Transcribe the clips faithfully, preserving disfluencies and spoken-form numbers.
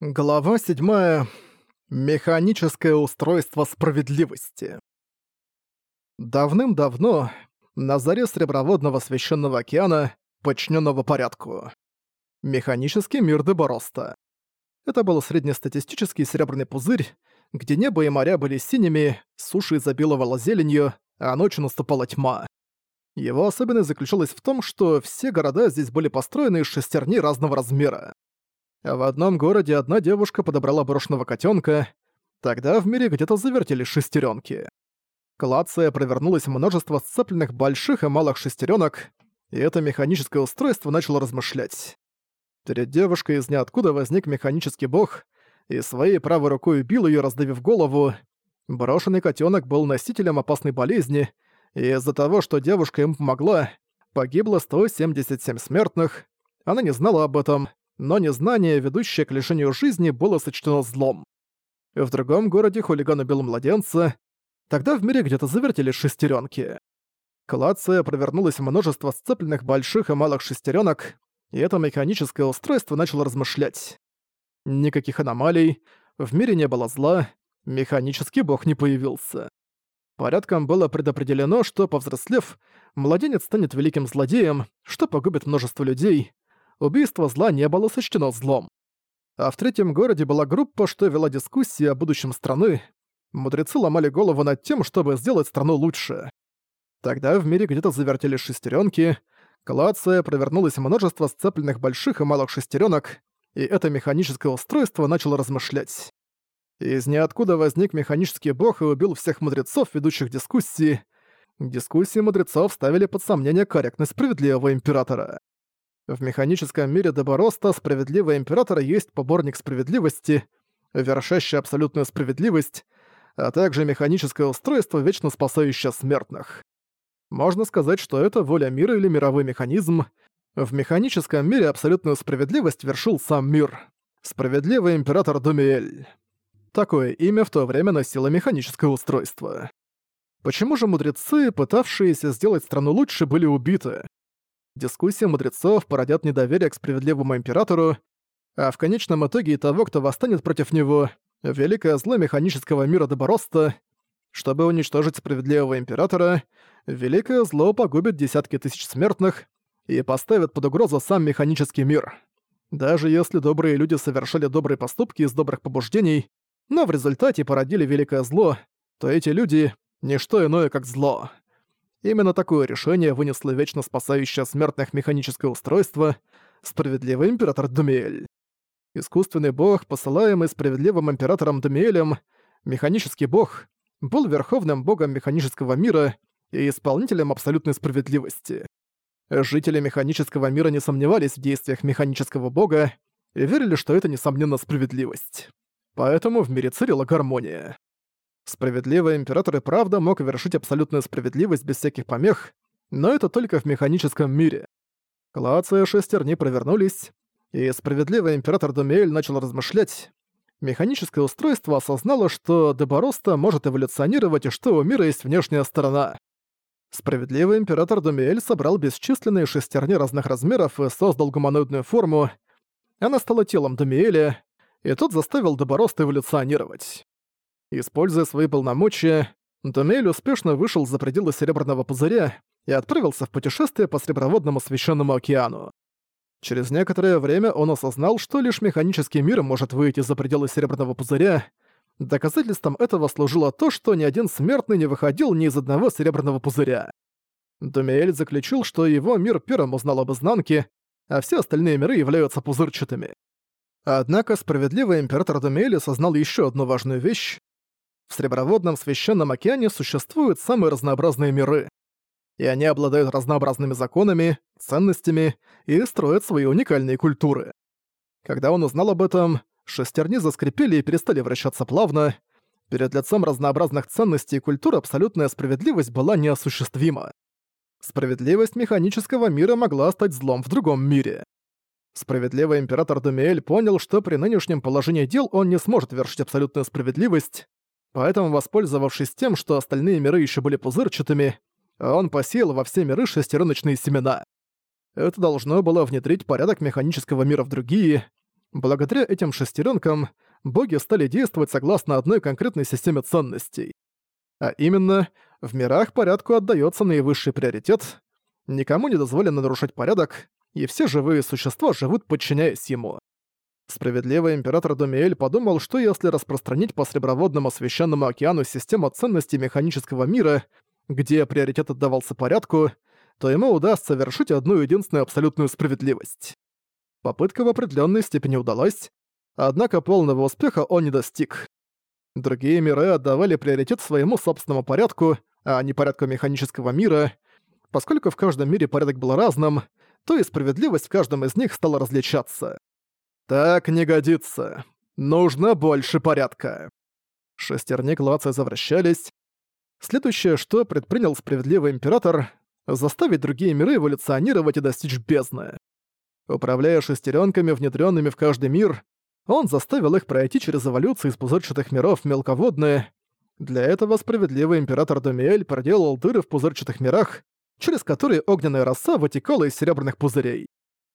Глава седьмая. Механическое устройство справедливости. Давным-давно, на заре Среброводного священного океана, подчиненного порядку. Механический мир Дебороста. Это был среднестатистический серебряный пузырь, где небо и моря были синими, суша изобиловала зеленью, а ночью наступала тьма. Его особенность заключалась в том, что все города здесь были построены из шестерней разного размера. В одном городе одна девушка подобрала брошенного котенка, тогда в мире где-то завертелись шестеренки. Клацая провернулось множество сцепленных больших и малых шестеренок, и это механическое устройство начало размышлять. Перед девушкой из ниоткуда возник механический бог, и своей правой рукой убил ее, раздавив голову. Брошенный котенок был носителем опасной болезни, и из-за того, что девушка ему помогла, погибло сто семьдесят семь смертных. Она не знала об этом, но незнание, ведущее к лишению жизни, было сочтено злом. В другом городе хулиган убил младенца, тогда в мире где-то завертелись шестеренки. Клацая провернулось множество сцепленных больших и малых шестеренок, и это механическое устройство начало размышлять. Никаких аномалий, в мире не было зла, механический бог не появился. Порядком было предопределено, что, повзрослев, младенец станет великим злодеем, что погубит множество людей. Убийство зла не было сочтено злом. А в третьем городе была группа, что вела дискуссии о будущем страны. Мудрецы ломали голову над тем, чтобы сделать страну лучше. Тогда в мире где-то завертелись шестеренки, клацая провернулось множество сцепленных больших и малых шестеренок, и это механическое устройство начало размышлять. Из ниоткуда возник механический бог и убил всех мудрецов, ведущих дискуссии. Дискуссии мудрецов ставили под сомнение корректность справедливого императора. В механическом мире Дебороста справедливый император есть поборник справедливости, вершащий абсолютную справедливость, а также механическое устройство, вечно спасающее смертных. Можно сказать, что это воля мира или мировой механизм. В механическом мире абсолютную справедливость вершил сам мир. Справедливый император Думиэль. Такое имя в то время носило механическое устройство. Почему же мудрецы, пытавшиеся сделать страну лучше, были убиты? Дискуссии мудрецов породят недоверие к справедливому императору, а в конечном итоге и того, кто восстанет против него, великое зло механического мира Дебороста. Чтобы уничтожить справедливого императора, великое зло погубит десятки тысяч смертных и поставит под угрозу сам механический мир. Даже если добрые люди совершали добрые поступки из добрых побуждений, но в результате породили великое зло, то эти люди — ничто иное, как зло. Именно такое решение вынесло вечно спасающее смертных механическое устройство — справедливый император Думиэль. Искусственный бог, посылаемый справедливым императором Думиэлем, механический бог, был верховным богом механического мира и исполнителем абсолютной справедливости. Жители механического мира не сомневались в действиях механического бога и верили, что это, несомненно, справедливость. Поэтому в мире царила гармония. Справедливый император и правда мог вершить абсолютную справедливость без всяких помех, но это только в механическом мире. Клацая шестерни провернулись, и справедливый император Думиэль начал размышлять. Механическое устройство осознало, что Дебороста может эволюционировать и что у мира есть внешняя сторона. Справедливый император Думиэль собрал бесчисленные шестерни разных размеров и создал гуманоидную форму. Она стала телом Думиэля, и тот заставил Дебороста эволюционировать. Используя свои полномочия, Думиэль успешно вышел за пределы Серебряного пузыря и отправился в путешествие по Среброводному священному океану. Через некоторое время он осознал, что лишь механический мир может выйти за пределы Серебряного пузыря. Доказательством этого служило то, что ни один смертный не выходил ни из одного Серебряного пузыря. Думиэль заключил, что его мир первым узнал об изнанке, а все остальные миры являются пузырчатыми. Однако справедливый император Думиэль осознал еще одну важную вещь. В Среброводном священном океане существуют самые разнообразные миры. И они обладают разнообразными законами, ценностями и строят свои уникальные культуры. Когда он узнал об этом, шестерни заскрипели и перестали вращаться плавно. Перед лицом разнообразных ценностей и культур абсолютная справедливость была неосуществима. Справедливость механического мира могла стать злом в другом мире. Справедливый император Думиэль понял, что при нынешнем положении дел он не сможет вершить абсолютную справедливость, поэтому, воспользовавшись тем, что остальные миры еще были пузырчатыми, он посеял во все миры шестереночные семена. Это должно было внедрить порядок механического мира в другие. Благодаря этим шестеренкам боги стали действовать согласно одной конкретной системе ценностей. А именно, в мирах порядку отдается наивысший приоритет, никому не дозволено нарушать порядок, и все живые существа живут, подчиняясь ему. Справедливый император Думиэль подумал, что если распространить по Среброводному Священному океану систему ценностей механического мира, где приоритет отдавался порядку, то ему удастся вершить одну единственную абсолютную справедливость. Попытка в определенной степени удалась, однако полного успеха он не достиг. Другие миры отдавали приоритет своему собственному порядку, а не порядку механического мира. Поскольку в каждом мире порядок был разным, то и справедливость в каждом из них стала различаться. Так не годится. Нужно больше порядка. Шестерни клаца завращались. Следующее, что предпринял справедливый император, заставить другие миры эволюционировать и достичь бездны. Управляя шестеренками, внедренными в каждый мир, он заставил их пройти через эволюцию из пузырчатых миров в мелководные. Для этого справедливый император Думиэль проделал дыры в пузырчатых мирах, через которые огненная роса вытекала из серебряных пузырей.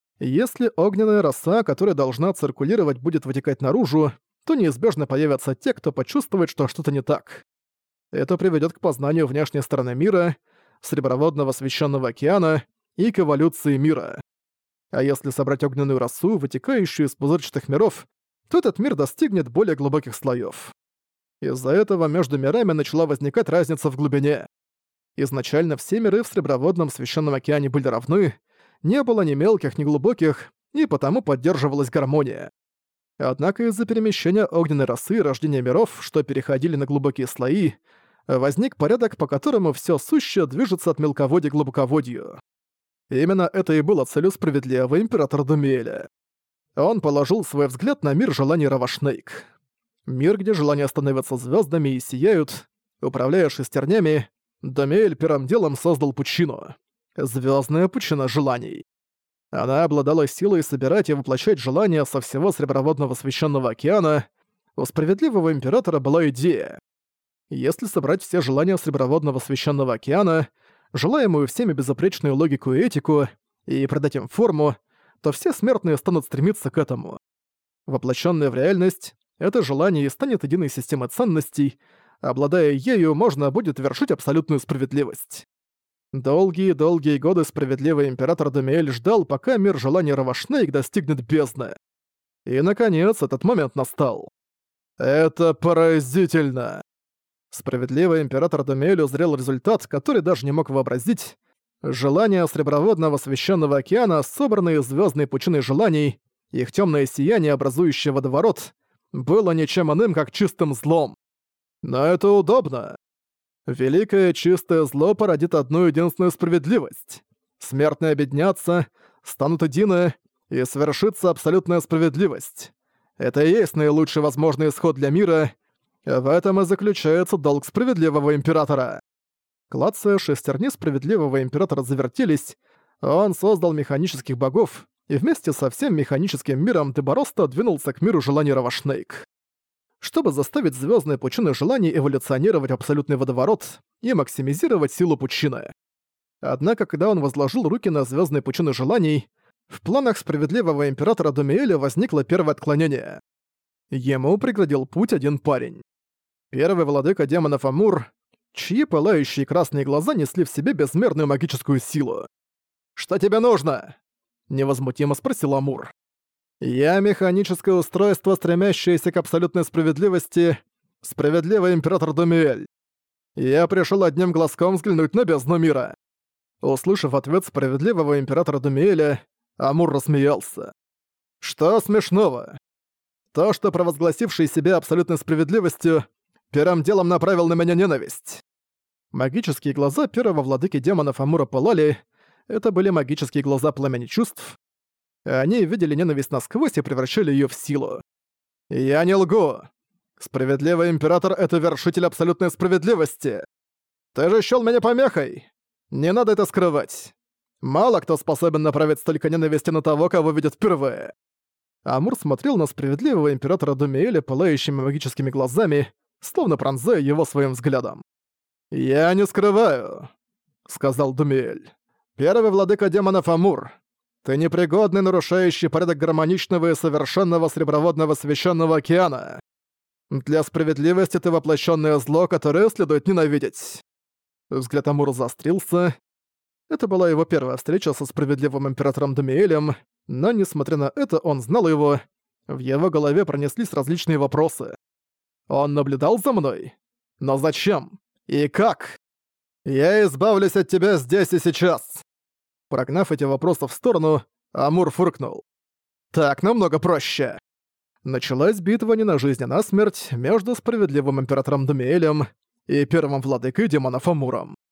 Если огненная роса, которая должна циркулировать, будет вытекать наружу, то неизбежно появятся те, кто почувствует, что что-то не так. Это приведет к познанию внешней стороны мира, Среброводного Священного океана и к эволюции мира. А если собрать огненную росу, вытекающую из пузырчатых миров, то этот мир достигнет более глубоких слоев. Из-за этого между мирами начала возникать разница в глубине. Изначально все миры в Среброводном Священном океане были равны, не было ни мелких, ни глубоких, и потому поддерживалась гармония. Однако из-за перемещения огненной росы и рождения миров, что переходили на глубокие слои, возник порядок, по которому все сущее движется от мелководья к глубоководью. Именно это и было целью справедливого императора Думиэля. Он положил свой взгляд на мир желаний Равашнейк. Мир, где желания становятся звездами и сияют. Управляя шестернями, Думиэль первым делом создал пучину. Звездная пучина желаний. Она обладала силой собирать и воплощать желания со всего Среброводного Священного океана. У справедливого императора была идея. Если собрать все желания Среброводного Священного океана, желаемую всеми безупречную логику и этику, и придать им форму, то все смертные станут стремиться к этому. Воплощенное в реальность, это желание и станет единой системой ценностей, обладая ею, можно будет вершить абсолютную справедливость. Долгие-долгие годы справедливый император Думиэль ждал, пока мир желаний Равашнейк достигнет бездны. И, наконец, этот момент настал. Это поразительно! Справедливый император Думиэль узрел результат, который даже не мог вообразить. Желания Среброводного Священного океана, собранные звездной пучиной желаний, их темное сияние, образующее водоворот, было ничем иным, как чистым злом. Но это удобно. Великое чистое зло породит одну единственную справедливость. Смертные объединятся, станут едины, и свершится абсолютная справедливость. Это и есть наилучший возможный исход для мира. В этом и заключается долг справедливого императора. Клацая, шестерни справедливого императора завертелись, он создал механических богов, и вместе со всем механическим миром Дебороста двинулся к миру желаний Равашнейк. Чтобы заставить звездные пучины желаний эволюционировать в абсолютный водоворот и максимизировать силу пучины. Однако, когда он возложил руки на звездные пучины желаний, в планах справедливого императора Думиэля возникло первое отклонение. Ему преградил путь один парень. Первый владыка демонов Амур, чьи пылающие красные глаза несли в себе безмерную магическую силу. «Что тебе нужно?» — невозмутимо спросил Амур. «Я механическое устройство, стремящееся к абсолютной справедливости, справедливый император Думиэль. Я пришел одним глазком взглянуть на бездну мира». Услышав ответ справедливого императора Думиэля, Амур рассмеялся. «Что смешного? То, что провозгласивший себя абсолютной справедливостью, первым делом направил на меня ненависть». Магические глаза первого владыки демонов Амура пылали. Это были магические глаза пламени чувств. Они видели ненависть насквозь и превращали её в силу. «Я не лгу. Справедливый император — это вершитель абсолютной справедливости. Ты же счёл меня помехой. Не надо это скрывать. Мало кто способен направить столько ненависти на того, кого видит впервые». Амур смотрел на справедливого императора Думиэля пылающими магическими глазами, словно пронзая его своим взглядом. «Я не скрываю», — сказал Думиэль. «Первый владыка демонов Амур. Ты непригодный, нарушающий порядок гармоничного и совершенного Среброводного Священного Океана. Для справедливости ты воплощенное зло, которое следует ненавидеть». Взгляд Амура заострился. Это была его первая встреча со справедливым императором Дамиэлем, но, несмотря на это, он знал его. В его голове пронеслись различные вопросы. Он наблюдал за мной? Но зачем? И как? «Я избавлюсь от тебя здесь и сейчас!» Прогнав эти вопросы в сторону, Амур фыркнул. «Так намного проще!» Началась битва не на жизнь, а на смерть между справедливым императором Дамиэлем и первым владыкой демонов Амуром.